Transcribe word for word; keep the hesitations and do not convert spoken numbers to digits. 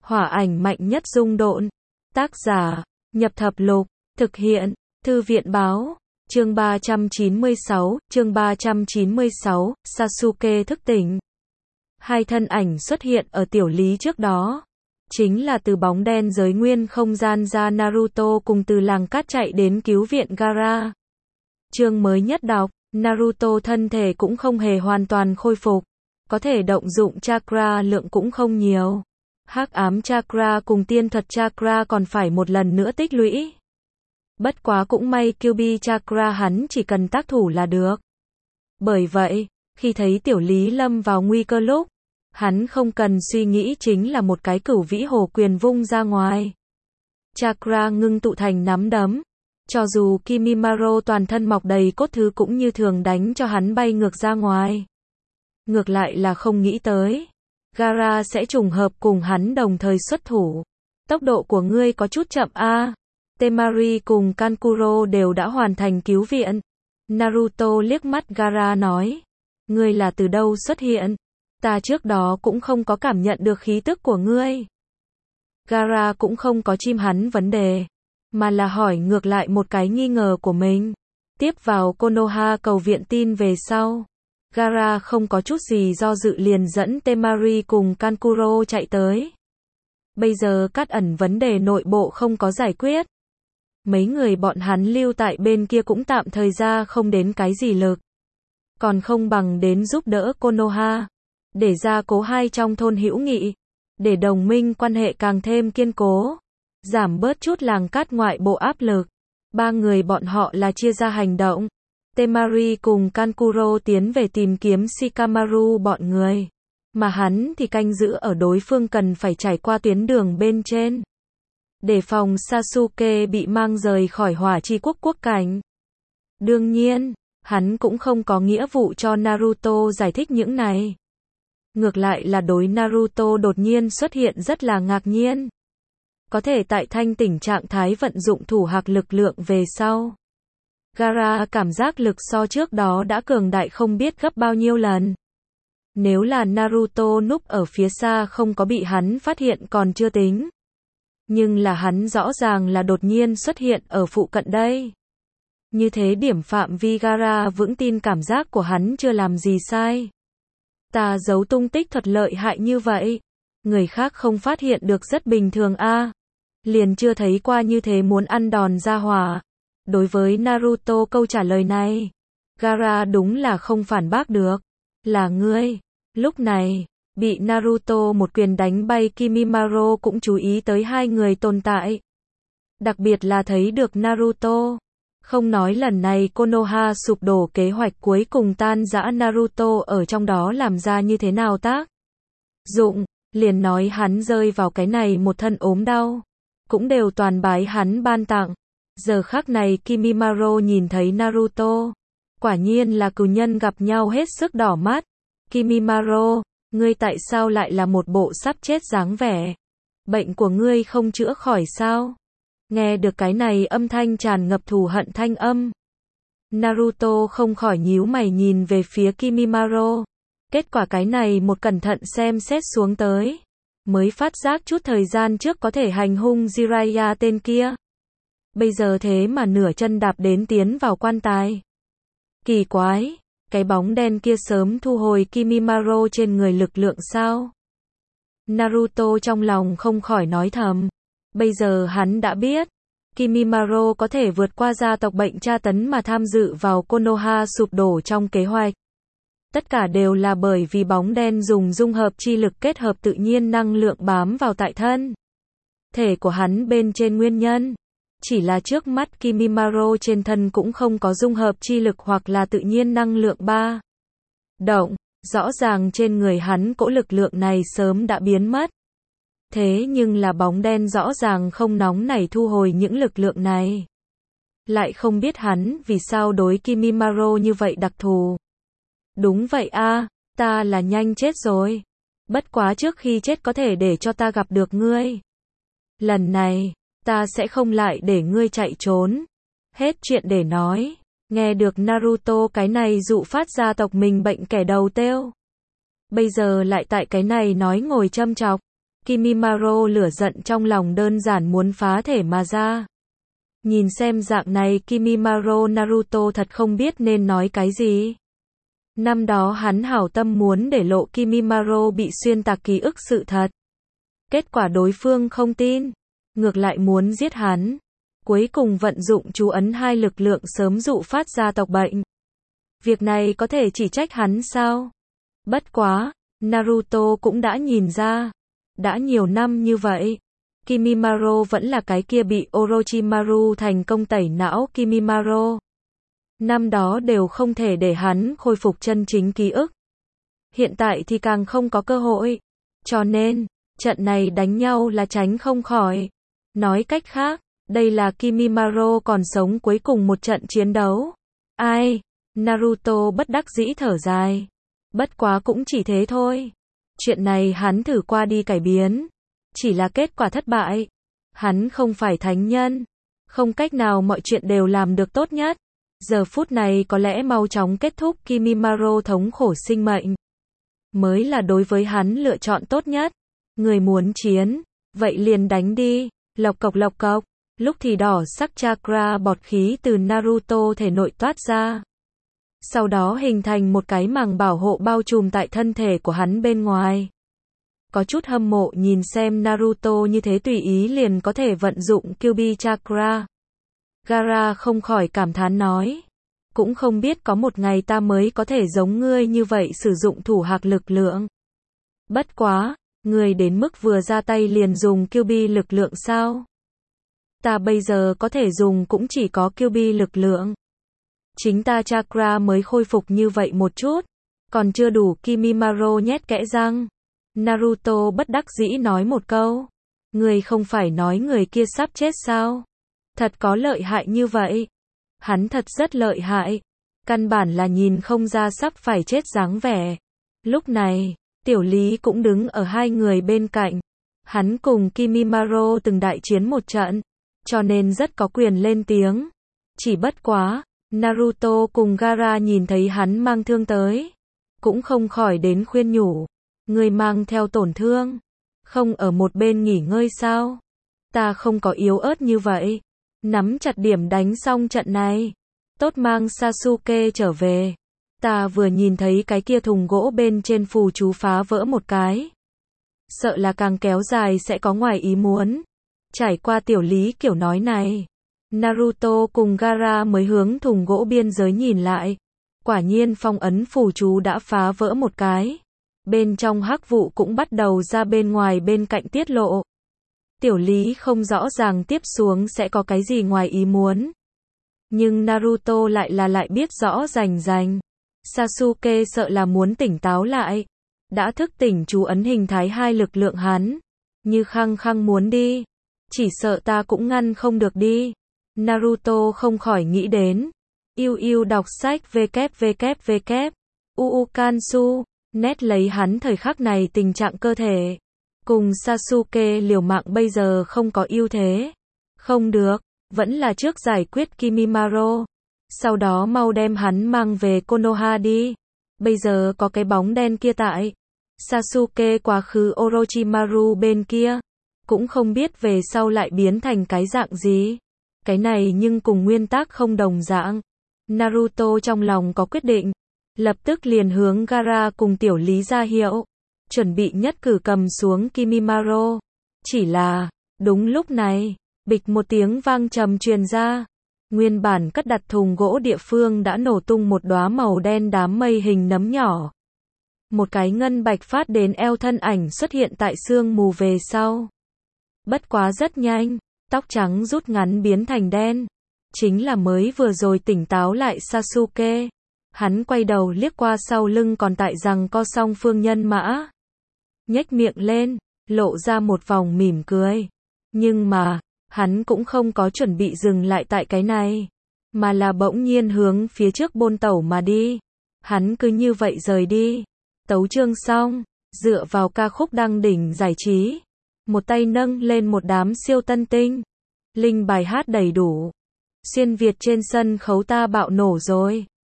Hỏa ảnh mạnh nhất dung độn. Tác giả, Nhập Thập Lục. Thực hiện, Thư viện Báo. Chương ba trăm chín mươi sáu, chương ba trăm chín mươi sáu, Sasuke thức tỉnh. Hai thân ảnh xuất hiện ở tiểu lý trước đó. Chính là từ bóng đen giới nguyên không gian ra Naruto cùng từ làng cát chạy đến cứu viện Gaara. Chương mới nhất đọc, Naruto thân thể cũng không hề hoàn toàn khôi phục. Có thể động dụng chakra lượng cũng không nhiều. Hắc ám chakra cùng tiên thuật chakra còn phải một lần nữa tích lũy. Bất quá cũng may Kyuubi chakra hắn chỉ cần tác thủ là được. Bởi vậy, khi thấy tiểu lý lâm vào nguy cơ lúc, hắn không cần suy nghĩ chính là một cái cửu vĩ hồ quyền vung ra ngoài. Chakra ngưng tụ thành nắm đấm. Cho dù Kimimaro toàn thân mọc đầy cốt thứ cũng như thường đánh cho hắn bay ngược ra ngoài. Ngược lại là không nghĩ tới. Gaara sẽ trùng hợp cùng hắn đồng thời xuất thủ. Tốc độ của ngươi có chút chậm a. À. Temari cùng Kankuro đều đã hoàn thành cứu viện. Naruto liếc mắt Gaara nói. Ngươi là từ đâu xuất hiện? Ta trước đó cũng không có cảm nhận được khí tức của ngươi. Gaara cũng không có chim hắn vấn đề, mà là hỏi ngược lại một cái nghi ngờ của mình. Tiếp vào Konoha cầu viện tin về sau. Gaara không có chút gì do dự liền dẫn Temari cùng Kankuro chạy tới. Bây giờ cát ẩn vấn đề nội bộ không có giải quyết. Mấy người bọn hắn lưu tại bên kia cũng tạm thời ra không đến cái gì lực. Còn không bằng đến giúp đỡ Konoha. Để ra cố hai trong thôn hữu nghị. Để đồng minh quan hệ càng thêm kiên cố. Giảm bớt chút làng cát ngoại bộ áp lực. Ba người bọn họ là chia ra hành động. Temari cùng Kankuro tiến về tìm kiếm Shikamaru bọn người. Mà hắn thì canh giữ ở đối phương cần phải trải qua tuyến đường bên trên. Để phòng Sasuke bị mang rời khỏi hỏa chi quốc quốc cảnh. Đương nhiên, hắn cũng không có nghĩa vụ cho Naruto giải thích những này. Ngược lại là đối Naruto đột nhiên xuất hiện rất là ngạc nhiên. Có thể tại thanh tỉnh trạng thái vận dụng thủ hạc lực lượng về sau. Gaara cảm giác lực so trước đó đã cường đại không biết gấp bao nhiêu lần. Nếu là Naruto núp ở phía xa không có bị hắn phát hiện còn chưa tính. Nhưng là hắn rõ ràng là đột nhiên xuất hiện ở phụ cận đây. Như thế điểm phạm vi Gaara vững tin cảm giác của hắn chưa làm gì sai. Ta giấu tung tích thuật lợi hại như vậy. Người khác không phát hiện được rất bình thường a. À. Liền chưa thấy qua như thế muốn ăn đòn ra hỏa. Đối với Naruto câu trả lời này, Gaara đúng là không phản bác được. Là ngươi. Lúc này, bị Naruto một quyền đánh bay Kimimaro cũng chú ý tới hai người tồn tại. Đặc biệt là thấy được Naruto. Không nói lần này Konoha sụp đổ kế hoạch cuối cùng tan rã Naruto ở trong đó làm ra như thế nào tác dụng, liền nói hắn rơi vào cái này một thân ốm đau. Cũng đều toàn bái hắn ban tặng. Giờ khắc này Kimimaro nhìn thấy Naruto. Quả nhiên là cừu nhân gặp nhau hết sức đỏ mắt. Kimimaro, ngươi tại sao lại là một bộ sắp chết dáng vẻ? Bệnh của ngươi không chữa khỏi sao? Nghe được cái này âm thanh tràn ngập thù hận thanh âm. Naruto không khỏi nhíu mày nhìn về phía Kimimaro. Kết quả cái này một cẩn thận xem xét xuống tới. Mới phát giác chút thời gian trước có thể hành hung Jiraiya tên kia. Bây giờ thế mà nửa chân đạp đến tiến vào quan tài. Kỳ quái, cái bóng đen kia sớm thu hồi Kimimaro trên người lực lượng sao? Naruto trong lòng không khỏi nói thầm. Bây giờ hắn đã biết, Kimimaro có thể vượt qua gia tộc bệnh tra tấn mà tham dự vào Konoha sụp đổ trong kế hoạch. Tất cả đều là bởi vì bóng đen dùng dung hợp chi lực kết hợp tự nhiên năng lượng bám vào tại thân thể của hắn bên trên nguyên nhân. Chỉ là trước mắt Kimimaro trên thân cũng không có dung hợp chi lực hoặc là tự nhiên năng lượng ba động, rõ ràng trên người hắn cỗ lực lượng này sớm đã biến mất. Thế nhưng là bóng đen rõ ràng không nóng nảy thu hồi những lực lượng này. Lại không biết hắn vì sao đối Kimimaro như vậy đặc thù. Đúng vậy a, à, ta là nhanh chết rồi. Bất quá trước khi chết có thể để cho ta gặp được ngươi. Lần này, ta sẽ không lại để ngươi chạy trốn. Hết chuyện để nói. Nghe được Naruto cái này dụ phát gia tộc mình bệnh kẻ đầu têu. Bây giờ lại tại cái này nói ngồi châm chọc. Kimimaro lửa giận trong lòng đơn giản muốn phá thể mà ra. Nhìn xem dạng này Kimimaro Naruto thật không biết nên nói cái gì. Năm đó hắn hảo tâm muốn để lộ Kimimaro bị xuyên tạc ký ức sự thật. Kết quả đối phương không tin, ngược lại muốn giết hắn. Cuối cùng vận dụng chú ấn hai lực lượng sớm dụ phát ra tộc bệnh. Việc này có thể chỉ trách hắn sao? Bất quá, Naruto cũng đã nhìn ra. Đã nhiều năm như vậy, Kimimaro vẫn là cái kia bị Orochimaru thành công tẩy não Kimimaro. Năm đó đều không thể để hắn khôi phục chân chính ký ức. Hiện tại thì càng không có cơ hội. Cho nên, trận này đánh nhau là tránh không khỏi. Nói cách khác, đây là Kimimaro còn sống cuối cùng một trận chiến đấu. Ai? Naruto bất đắc dĩ thở dài. Bất quá cũng chỉ thế thôi. Chuyện này hắn thử qua đi cải biến. Chỉ là kết quả thất bại. Hắn không phải thánh nhân. Không cách nào mọi chuyện đều làm được tốt nhất. Giờ phút này có lẽ mau chóng kết thúc Kimimaro thống khổ sinh mệnh. Mới là đối với hắn lựa chọn tốt nhất. Người muốn chiến, vậy liền đánh đi. Lộc cộc lộc cộc. Lúc thì đỏ sắc chakra bọt khí từ Naruto thể nội toát ra. Sau đó hình thành một cái màng bảo hộ bao trùm tại thân thể của hắn bên ngoài. Có chút hâm mộ nhìn xem Naruto như thế tùy ý liền có thể vận dụng Kyuubi chakra. Gaara không khỏi cảm thán nói. Cũng không biết có một ngày ta mới có thể giống ngươi như vậy sử dụng thủ hạc lực lượng. Bất quá, ngươi đến mức vừa ra tay liền dùng Kyuubi lực lượng sao? Ta bây giờ có thể dùng cũng chỉ có Kyuubi lực lượng. Chính ta chakra mới khôi phục như vậy một chút. Còn chưa đủ. Kimimaro nhét kẽ răng. Naruto bất đắc dĩ nói một câu. Người không phải nói người kia sắp chết sao? Thật có lợi hại như vậy. Hắn thật rất lợi hại. Căn bản là nhìn không ra sắp phải chết dáng vẻ. Lúc này, Tiểu Lý cũng đứng ở hai người bên cạnh. Hắn cùng Kimimaro từng đại chiến một trận. Cho nên rất có quyền lên tiếng. Chỉ bất quá, Naruto cùng Gaara nhìn thấy hắn mang thương tới. Cũng không khỏi đến khuyên nhủ. Người mang theo tổn thương. Không ở một bên nghỉ ngơi sao? Ta không có yếu ớt như vậy. Nắm chặt điểm đánh xong trận này. Tốt mang Sasuke trở về. Ta vừa nhìn thấy cái kia thùng gỗ bên trên phù chú phá vỡ một cái. Sợ là càng kéo dài sẽ có ngoài ý muốn. Trải qua Tiểu Lý kiểu nói này. Naruto cùng Gaara mới hướng thùng gỗ biên giới nhìn lại. Quả nhiên phong ấn phù chú đã phá vỡ một cái. Bên trong hắc vụ cũng bắt đầu ra bên ngoài bên cạnh tiết lộ. Tiểu Lý không rõ ràng tiếp xuống sẽ có cái gì ngoài ý muốn. Nhưng Naruto lại là lại biết rõ rành rành. Sasuke sợ là muốn tỉnh táo lại. Đã thức tỉnh chú ấn hình thái hai lực lượng hắn. Như khăng khăng muốn đi. Chỉ sợ ta cũng ngăn không được đi. Naruto không khỏi nghĩ đến. Yêu yêu đọc sách www. Uu Kansu. Nét lấy hắn thời khắc này tình trạng cơ thể. Cùng Sasuke liều mạng bây giờ không có ưu thế. Không được, vẫn là trước giải quyết Kimimaro. Sau đó mau đem hắn mang về Konoha đi. Bây giờ có cái bóng đen kia tại. Sasuke quá khứ Orochimaru bên kia. Cũng không biết về sau lại biến thành cái dạng gì. Cái này nhưng cùng nguyên tắc không đồng dạng. Naruto trong lòng có quyết định. Lập tức liền hướng Gaara cùng Tiểu Lý ra hiệu. Chuẩn bị nhất cử cầm xuống Kimimaro. Chỉ là, đúng lúc này, bịch một tiếng vang trầm truyền ra. Nguyên bản cất đặt thùng gỗ địa phương đã nổ tung một đóa màu đen đám mây hình nấm nhỏ. Một cái ngân bạch phát đến eo thân ảnh xuất hiện tại sương mù về sau. Bất quá rất nhanh, tóc trắng rút ngắn biến thành đen. Chính là mới vừa rồi tỉnh táo lại Sasuke. Hắn quay đầu liếc qua sau lưng còn tại rằng co song phương nhân mã. Nhếch miệng lên, lộ ra một vòng mỉm cười. Nhưng mà, hắn cũng không có chuẩn bị dừng lại tại cái này. Mà là bỗng nhiên hướng phía trước bôn tẩu mà đi. Hắn cứ như vậy rời đi. Tấu chương xong, dựa vào ca khúc đăng đỉnh giải trí. Một tay nâng lên một đám siêu tân tinh. Linh bài hát đầy đủ. Xuyên Việt trên sân khấu ta bạo nổ rồi.